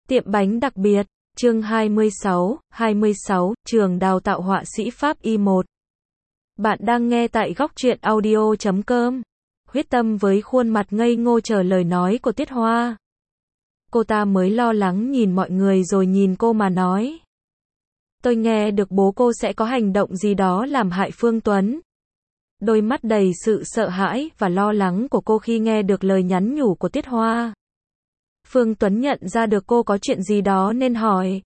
Tiệm bánh đặc biệt, chương 26, trường đào tạo họa sĩ Pháp Y1. Bạn đang nghe tại góc truyện audio.com. Huyết Tâm với khuôn mặt ngây ngô chờ lời nói của Tiết Hoa. Cô ta mới lo lắng nhìn mọi người rồi nhìn cô mà nói. Tôi nghe được bố cô sẽ có hành động gì đó làm hại Phương Tuấn. Đôi mắt đầy sự sợ hãi và lo lắng của cô khi nghe được lời nhắn nhủ của Tiết Hoa. Phương Tuấn nhận ra được cô có chuyện gì đó nên hỏi.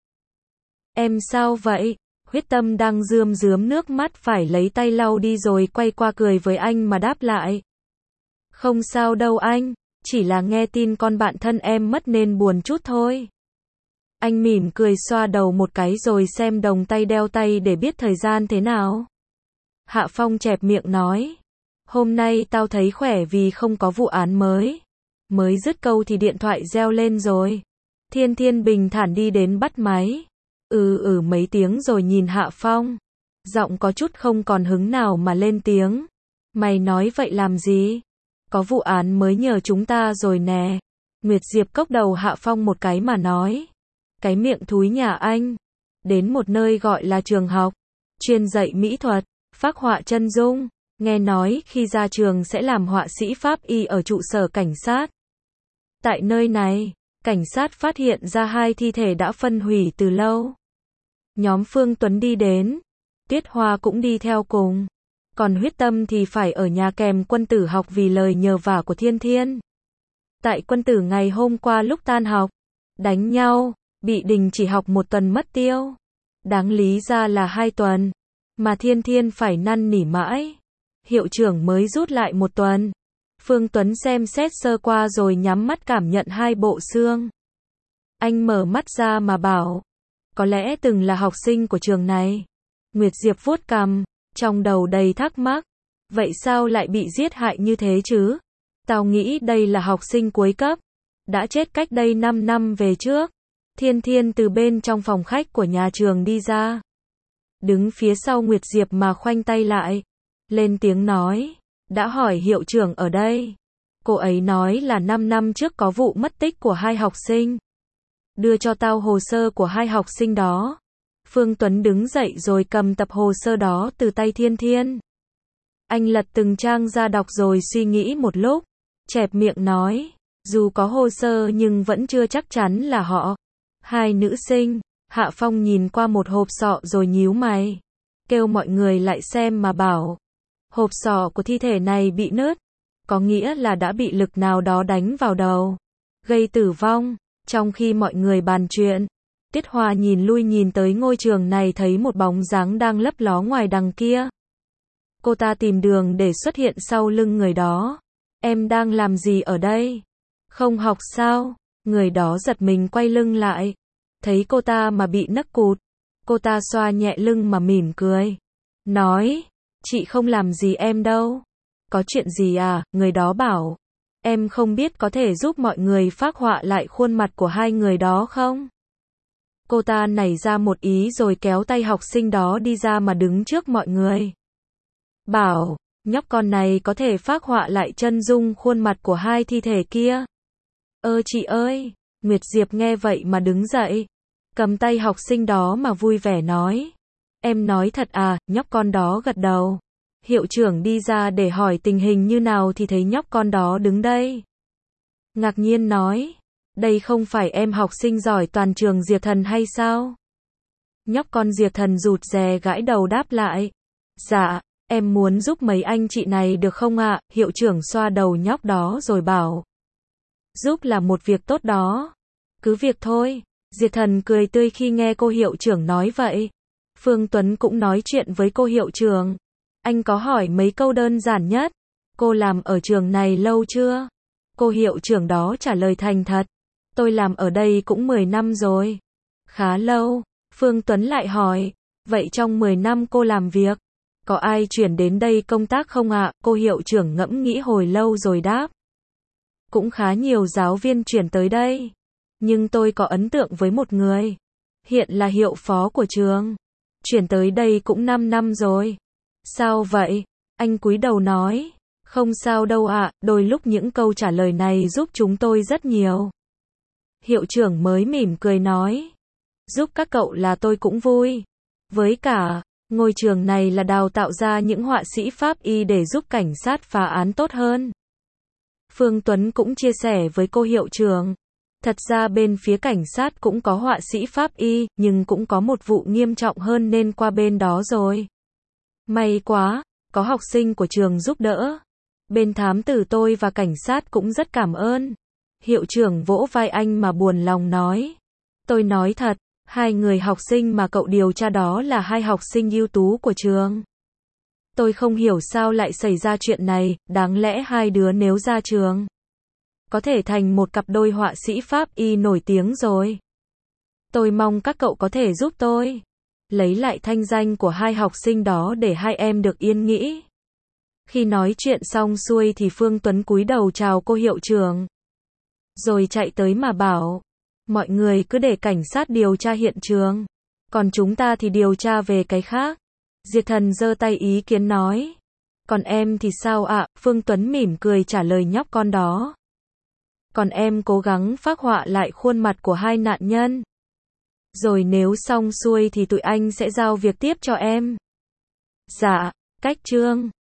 Em sao vậy? Huyết Tâm đang rơm rớm nước mắt phải lấy tay lau đi rồi quay qua cười với anh mà đáp lại. Không sao đâu anh, chỉ là nghe tin con bạn thân em mất nên buồn chút thôi. Anh mỉm cười xoa đầu một cái rồi xem đồng tay đeo tay để biết thời gian thế nào. Hạ Phong chẹp miệng nói. Hôm nay tao thấy khỏe vì không có vụ án mới. Mới dứt câu thì điện thoại reo lên rồi. Thiên Thiên bình thản đi đến bắt máy. Mấy tiếng rồi nhìn Hạ Phong. Giọng có chút không còn hứng nào mà lên tiếng. Mày nói vậy làm gì? Có vụ án mới nhờ chúng ta rồi nè. Nguyệt Diệp cốc đầu Hạ Phong một cái mà nói. Cái miệng thúi nhà anh. Đến một nơi gọi là trường học. Chuyên dạy mỹ thuật, phác họa chân dung. Nghe nói khi ra trường sẽ làm họa sĩ Pháp Y ở trụ sở cảnh sát. Tại nơi này, cảnh sát phát hiện ra 2 thi thể đã phân hủy từ lâu. Nhóm Phương Tuấn đi đến. Tiết Hoa cũng đi theo cùng. Còn Huyết Tâm thì phải ở nhà kèm Quân Tử học vì lời nhờ vả của Thiên Thiên. Tại Quân Tử ngày hôm qua lúc tan học, đánh nhau, bị đình chỉ học 1 tuần mất tiêu. Đáng lý ra là 2 tuần, mà Thiên Thiên phải năn nỉ mãi. Hiệu trưởng mới rút lại 1 tuần. Phương Tuấn xem xét sơ qua rồi nhắm mắt cảm nhận 2 bộ xương. Anh mở mắt ra mà bảo, có lẽ từng là học sinh của trường này. Nguyệt Diệp vuốt cằm, trong đầu đầy thắc mắc. Vậy sao lại bị giết hại như thế chứ? Tao nghĩ đây là học sinh cuối cấp. Đã chết cách đây 5 năm về trước. Thiên Thiên từ bên trong phòng khách của nhà trường đi ra. Đứng phía sau Nguyệt Diệp mà khoanh tay lại. Lên tiếng nói. Đã hỏi hiệu trưởng ở đây. Cô ấy nói là 5 năm trước có vụ mất tích của 2 học sinh. Đưa cho tao hồ sơ của 2 học sinh đó. Phương Tuấn đứng dậy rồi cầm tập hồ sơ đó từ tay Thiên Thiên. Anh lật từng trang ra đọc rồi suy nghĩ một lúc. Chẹp miệng nói. Dù có hồ sơ nhưng vẫn chưa chắc chắn là họ. 2 nữ sinh. Hạ Phong nhìn qua một hộp sọ rồi nhíu mày. Kêu mọi người lại xem mà bảo. Hộp sọ của thi thể này bị nứt. Có nghĩa là đã bị lực nào đó đánh vào đầu. Gây tử vong. Trong khi mọi người bàn chuyện. Tiết Hoa nhìn lui nhìn tới ngôi trường này thấy một bóng dáng đang lấp ló ngoài đằng kia. Cô ta tìm đường để xuất hiện sau lưng người đó. Em đang làm gì ở đây? Không học sao? Người đó giật mình quay lưng lại. Thấy cô ta mà bị nấc cụt. Cô ta xoa nhẹ lưng mà mỉm cười. Nói, chị không làm gì em đâu. Có chuyện gì à? Người đó bảo. Em không biết có thể giúp mọi người phác họa lại khuôn mặt của 2 người đó không? Cô ta nảy ra một ý rồi kéo tay học sinh đó đi ra mà đứng trước mọi người. Bảo, nhóc con này có thể phác họa lại chân dung khuôn mặt của 2 thi thể kia. Chị ơi! Nguyệt Diệp nghe vậy mà đứng dậy. Cầm tay học sinh đó mà vui vẻ nói. Em nói thật à? Nhóc con đó gật đầu. Hiệu trưởng đi ra để hỏi tình hình như nào thì thấy nhóc con đó đứng đây. Ngạc nhiên nói. Đây không phải em học sinh giỏi toàn trường Diệp Thần hay sao? Nhóc con Diệp Thần rụt rè gãi đầu đáp lại. Dạ, em muốn giúp mấy anh chị này được không ạ? Hiệu trưởng xoa đầu nhóc đó rồi bảo. Giúp là một việc tốt đó. Cứ việc thôi. Diệp Thần cười tươi khi nghe cô hiệu trưởng nói vậy. Phương Tuấn cũng nói chuyện với cô hiệu trưởng. Anh có hỏi mấy câu đơn giản nhất. Cô làm ở trường này lâu chưa? Cô hiệu trưởng đó trả lời thành thật. Tôi làm ở đây cũng 10 năm rồi. Khá lâu. Phương Tuấn lại hỏi. Vậy trong 10 năm cô làm việc, có ai chuyển đến đây công tác không ạ? Cô hiệu trưởng ngẫm nghĩ hồi lâu rồi đáp. Cũng khá nhiều giáo viên chuyển tới đây. Nhưng tôi có ấn tượng với một người. Hiện là hiệu phó của trường. Chuyển tới đây cũng 5 năm rồi. Sao vậy? Anh cúi đầu nói. Không sao đâu ạ, đôi lúc những câu trả lời này giúp chúng tôi rất nhiều. Hiệu trưởng mới mỉm cười nói. Giúp các cậu là tôi cũng vui. Với cả, ngôi trường này là đào tạo ra những họa sĩ pháp y để giúp cảnh sát phá án tốt hơn. Phương Tuấn cũng chia sẻ với cô hiệu trưởng. Thật ra bên phía cảnh sát cũng có họa sĩ pháp y, nhưng cũng có một vụ nghiêm trọng hơn nên qua bên đó rồi. May quá, có học sinh của trường giúp đỡ. Bên thám tử tôi và cảnh sát cũng rất cảm ơn. Hiệu trưởng vỗ vai anh mà buồn lòng nói. Tôi nói thật, hai người học sinh mà cậu điều tra đó là hai học sinh ưu tú của trường. Tôi không hiểu sao lại xảy ra chuyện này, đáng lẽ hai đứa nếu ra trường có thể thành một cặp đôi họa sĩ pháp y nổi tiếng rồi. Tôi mong các cậu có thể giúp tôi lấy lại thanh danh của hai học sinh đó để hai em được yên nghỉ. Khi nói chuyện xong xuôi thì Phương Tuấn cúi đầu chào cô hiệu trưởng. Rồi chạy tới mà bảo, mọi người cứ để cảnh sát điều tra hiện trường. Còn chúng ta thì điều tra về cái khác. Diệt Thần giơ tay ý kiến nói. Còn em thì sao ạ? Phương Tuấn mỉm cười trả lời nhóc con đó. Còn em cố gắng phác họa lại khuôn mặt của hai nạn nhân. Rồi nếu xong xuôi thì tụi anh sẽ giao việc tiếp cho em. Dạ, cách chương.